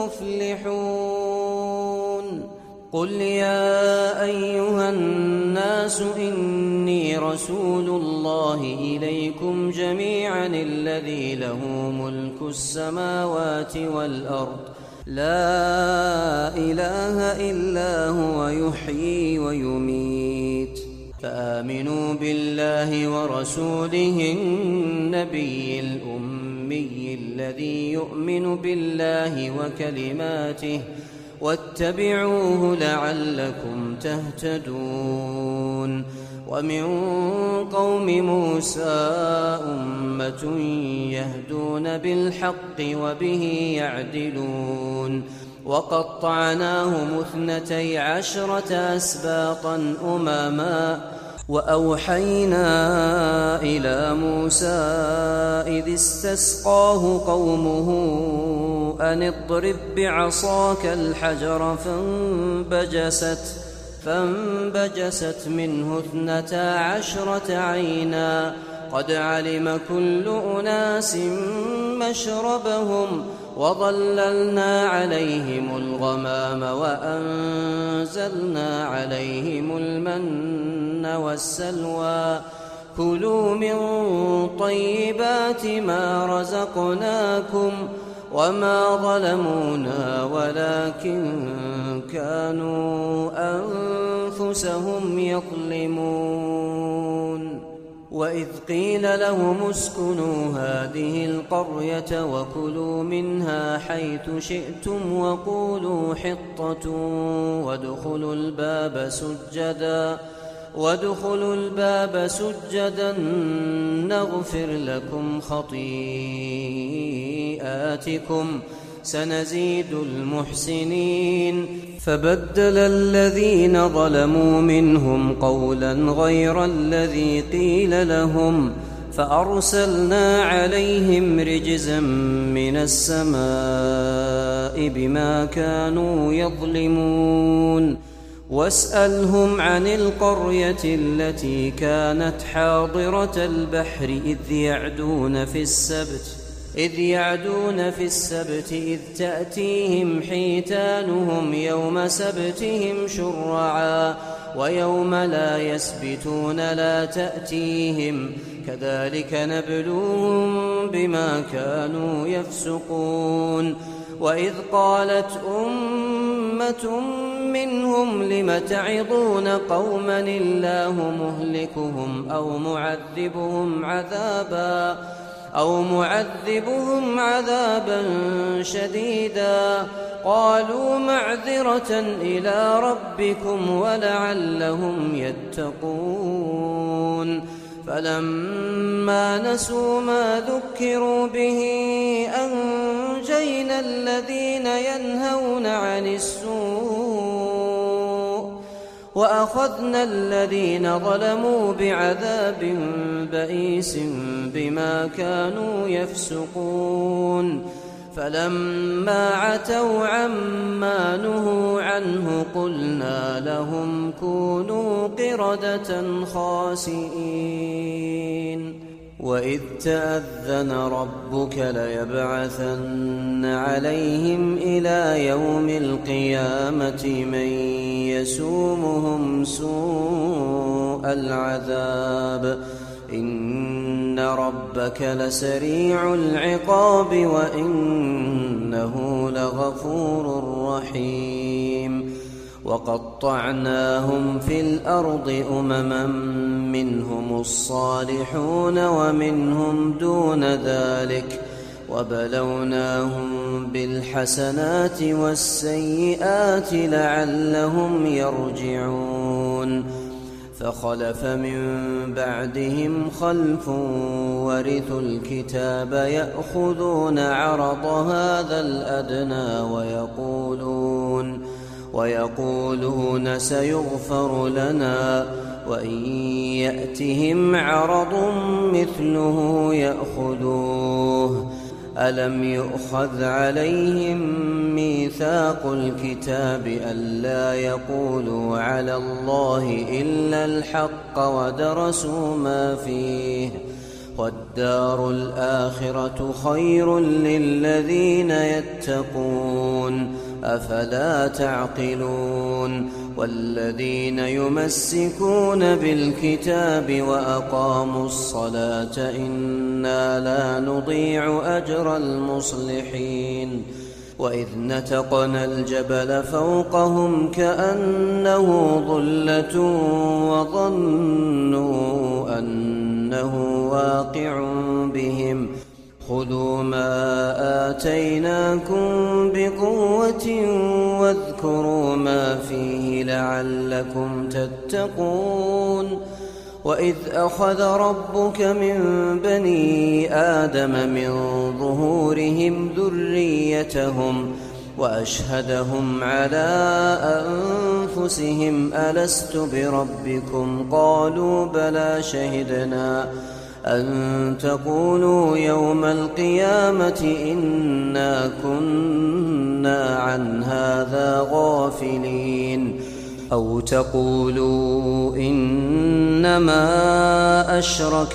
B: المفلحون. قل يا أيها الناس إني رسول الله إليكم جميعا الذي له ملك السماوات والأرض لا إله إلا هو يحيي ويميت فآمنوا بالله ورسوله النبي الأمي الذي يؤمن بالله وكلماته واتبعوه لعلكم تهتدون. ومن قوم موسى أمة يهدون بالحق وبه يعدلون وقطعناهم اثنتي عشرة أسباطا أمما وأوحينا إلى موسى إذ استسقاه قومه أن اضرب بعصاك الحجر فانبجست فانبجست منه اثنتا عشرة عينا قد علم كل أناس مشربهم وظللنا عليهم الغمام وأنزلنا عليهم المن والسلوى كلوا من طيبات ما رزقناكم وما ظلمونا ولكن كانوا أنفسهم يظلمون. وإذ قيل لهم اسكنوا هذه القرية وكلوا منها حيث شئتم وقولوا حطة وادخلوا الباب سجدا وادخلوا الباب سجدا نغفر لكم خطيئاتكم سنزيد المحسنين. فبدل الذين ظلموا منهم قولا غير الذي قيل لهم فأرسلنا عليهم رجزا من السماء بما كانوا يظلمون. واسألهم عن القرية التي كانت حاضرة البحر إذ يعدون في السبت إذ يعدون في السبت إذ تأتيهم حيتانهم يوم سبتهم شرعا ويوم لا يسبتون لا تأتيهم كذلك نبلوهم بما كانوا يفسقون. وإذ قالت أمة منهم لم تعظون قوما الله مهلكهم أو معذبهم عذابا أو معذبهم عذابا شديدا قالوا معذرة إلى ربكم ولعلهم يتقون. فلما نسوا ما ذكروا به أنجينا الذين ينهون عن السوء وأخذنا الذين ظلموا بعذاب بئيس بما كانوا يفسقون. فلما عتوا عما نهوا عنه قلنا لهم كونوا قردة خاسئين. وإذ تأذن ربك ليبعثن عليهم إلى يوم القيامة من يسومهم سوء العذاب إن ربك لسريع العقاب وإنه لغفور رحيم. وقطعناهم في الأرض أمما منهم الصالحون ومنهم دون ذلك وبلوناهم بالحسنات والسيئات لعلهم يرجعون فخلف من بعدهم خلف ورثوا الكتاب يأخذون عرض هذا الأدنى ويقولون ويقولون سيغفر لنا وإن يأتهم عرض مثله يأخذوه ألم يؤخذ عليهم ميثاق الكتاب ألا يقولوا على الله إلا الحق ودرسوا ما فيه والدار الآخرة خير للذين يتقون أفلا تعقلون والذين يمسكون بالكتاب وأقاموا الصلاة إنا لا نضيع أجر المصلحين وإذ نتقنا الجبل فوقهم كأنه ظلة وظنوا أنه واقع بهم خذوا ما آتيناكم بقوة واذكروا ما فيه لعلكم تتقون وإذ أخذ ربك من بني آدم من ظهورهم ذريتهم وأشهدهم على أنفسهم ألست بربكم قالوا بلى شهدنا أن تقولوا يوم القيامة إنا كنا عن هذا غافلين أو تقولوا إنما أشرك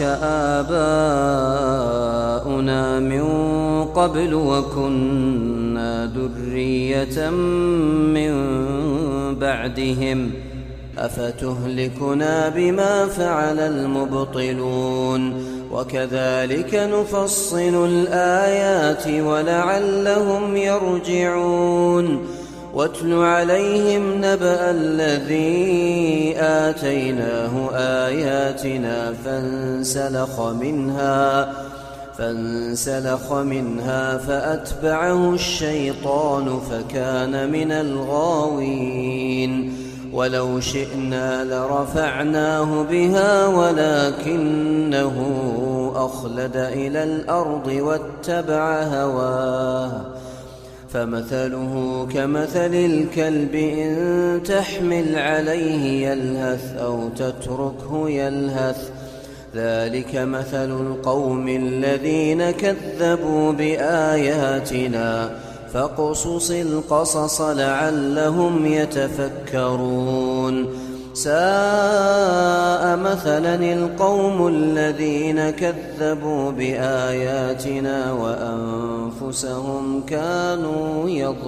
B: آباؤنا من قبل وكنا ذرية من بعدهم أفتهلكنا بما فعل المبطلون وكذلك نفصل الآيات ولعلهم يرجعون واتل عليهم نبأ الذي آتيناه آياتنا فانسلخ منها فانسلخ منها فأتبعه الشيطان فكان من الغاوين ولو شئنا لرفعناه بها ولكنه أخلد إلى الأرض واتبع هواه فمثله كمثل الكلب إن تحمل عليه يلهث أو تتركه يلهث ذلك مثل القوم الذين كذبوا بآياتنا فاقصص القصص لعلهم يتفكرون ساء مثلا القوم الذين كذبوا بآياتنا وأنفسهم كانوا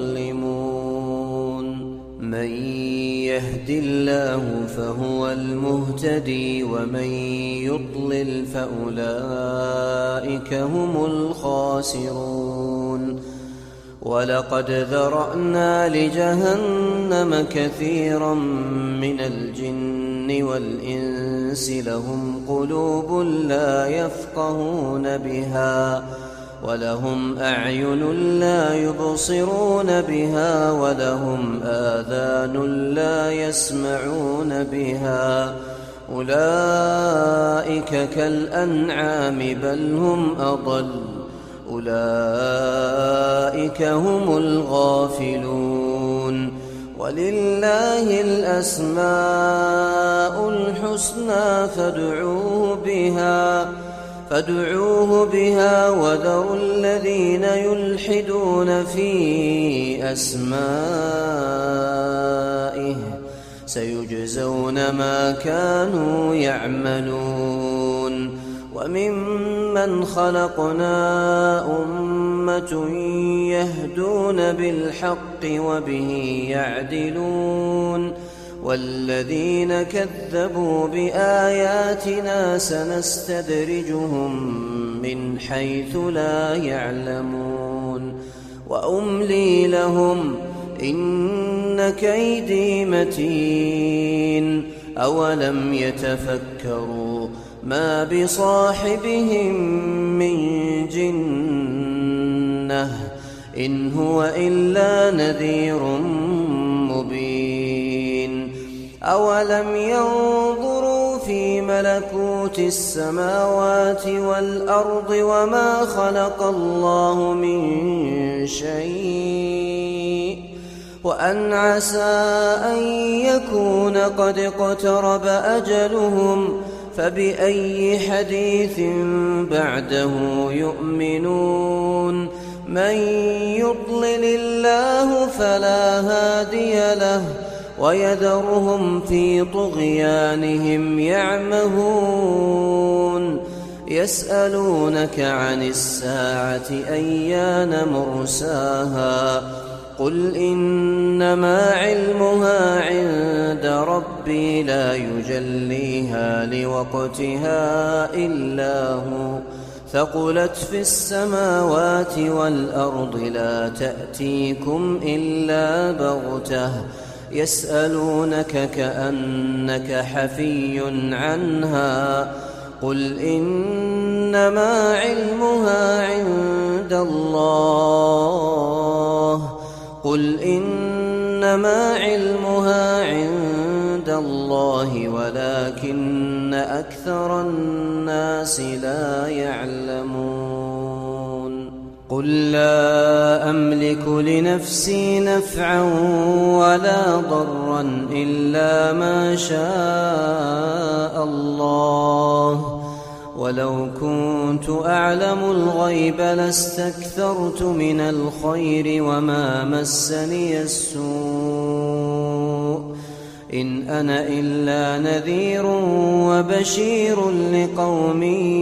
B: يظلمون من يهد الله فهو المهتدي ومن يضلل فأولئك هم الخاسرون ولقد ذرأنا لجهنم كثيرا من الجن والإنس لهم قلوب لا يفقهون بها ولهم أعين لا يبصرون بها ولهم آذان لا يسمعون بها أولئك كالأنعام بل هم أضل أولئك هم الغافلون ولله الأسماء الحسنى فادعوه بها فادعوه بها وذروا الذين يلحدون في أسمائه سيجزون ما كانوا يعملون وممن خلقنا أمة يهدون بالحق وبه يعدلون والذين كذبوا بآياتنا سنستدرجهم من حيث لا يعلمون وأملي لهم إن كيدي متين أولم يتفكروا ما بصاحبهم من جنة دونه إن هو إلا نذير مبين أولم ينظروا في ملكوت السماوات والأرض وما خلق الله من شيء وأن عسى أن يكون قد اقترب أجلهم فبأي حديث بعده يؤمنون من يضلل الله فلا هادي له ويذرهم في طغيانهم يعمهون يسألونك عن الساعة أيان مرساها قل إنما علمها عند ربي لا يجليها لوقتها إلا هو ثقلت في السماوات والأرض لا تأتيكم إلا بغتة يسألونك كأنك حفي عنها قل إنما علمها عند الله قل إنما علمها عند الله ولكن أكثر الناس لا يعلمون قل لا أملك لنفسي نفعا ولا ضرا إلا ما شاء الله ولو كنت أعلم الغيب لاستكثرت من الخير وما مسني السوء إن أنا إلا نذير وبشير لقوم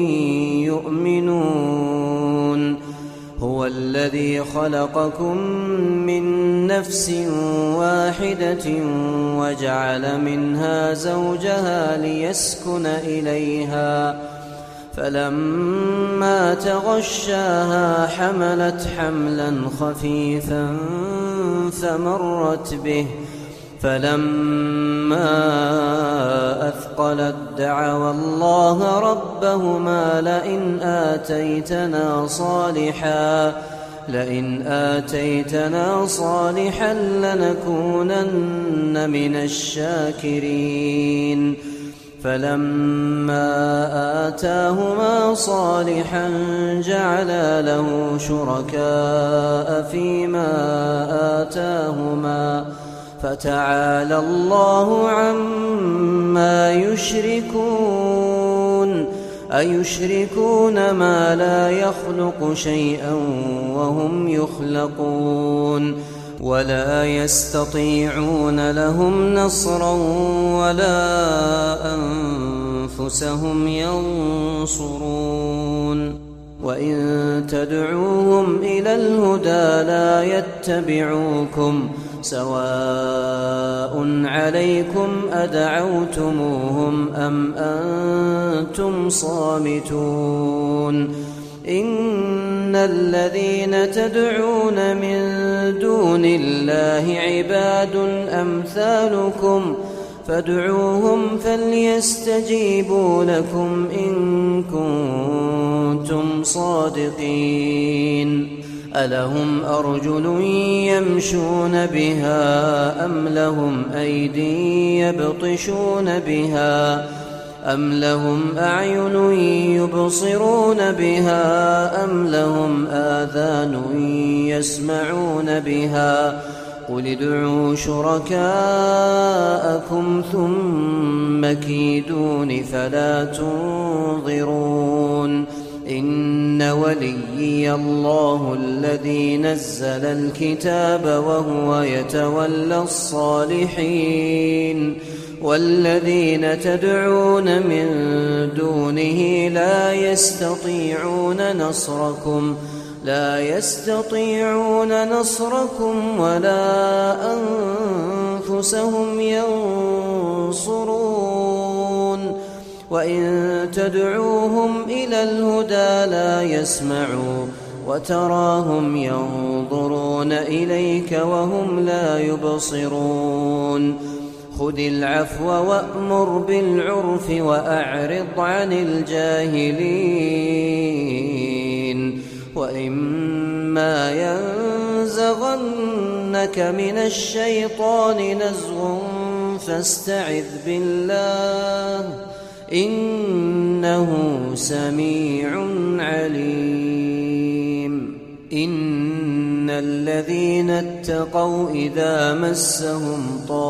B: يؤمنون هو الذي خلقكم من نفس واحدة وجعل منها زوجها ليسكن إليها فلما تغشاها حملت حملا خفيفا فمرت به فلما أثقلت دعوا الله ربهما لئن آتيتنا صالحا لئن آتيتنا صالحا لنكونن من الشاكرين فلما آتاهما صالحا جعلا له شركاء فيما آتاهما فتعالى الله عما يشركون أيشركون ما لا يخلق شيئا وهم يخلقون ولا يستطيعون لهم نصرا ولا أنفسهم ينصرون وإن تدعوهم إلى الهدى لا يتبعوكم سواء عليكم أدعوتموهم أم أنتم صامتون إن الذين تدعون من دون الله عباد أمثالكم فادعوهم فليستجيبوا لكم إن كنتم صادقين ألهم أرجل يمشون بها أم لهم أيدي يبطشون بها أم لهم أعين يبصرون بها أم لهم آذان يسمعون بها قل ادعوا شركاءكم ثم كيدون فلا تنظرون إن وليي الله الذي نزل الكتاب وهو يتولى الصالحين والذين تدعون من دونه لا يستطيعون نصركم لا يستطيعون نصركم ولا أنفسهم ينصرون وإن تدعوهم إلى الهدى لا يسمعوا وتراهم ينظرون إليك وهم لا يبصرون خذ العفو وأمر بالعرف وأعرض عن الجاهلين وإما ينزغنك من الشيطان نزغ فاستعذ بالله إنه سميع عليم. إن الذين اتقوا إذا مسهم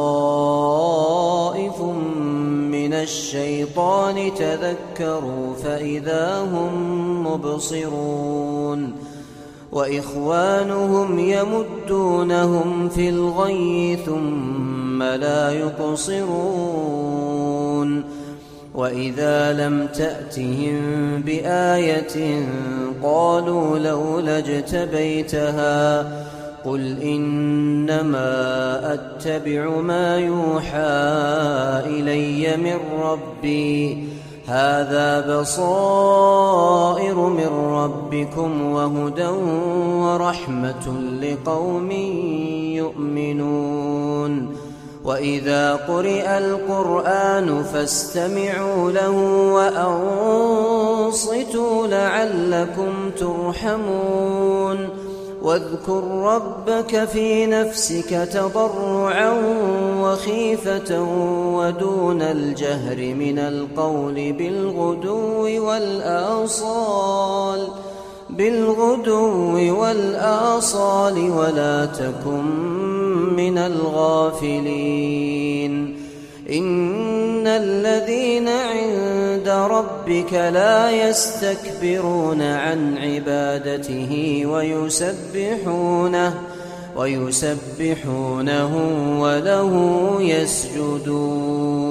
B: طائف من الشيطان تذكروا فإذا هم مبصرون وإخوانهم يمدونهم في الغي ثم لا يقصرون وإذا لم تأتهم بآية قالوا لولا اجتبيتها قل إنما أتبع ما يوحى إلي من ربي هذا بصائر من ربكم وهدى ورحمة لقوم يؤمنون. وإذا قرئ القرآن فاستمعوا له وأنصتوا لعلكم ترحمون. واذكر ربك في نفسك تضرعا وخيفة ودون الجهر من القول بالغدو والآصال بالغدو والآصال ولا تكن من الغافلين. إن الذين عند ربك لا يستكبرون عن عبادته ويسبحونه ويسبحونه وله يسجدون.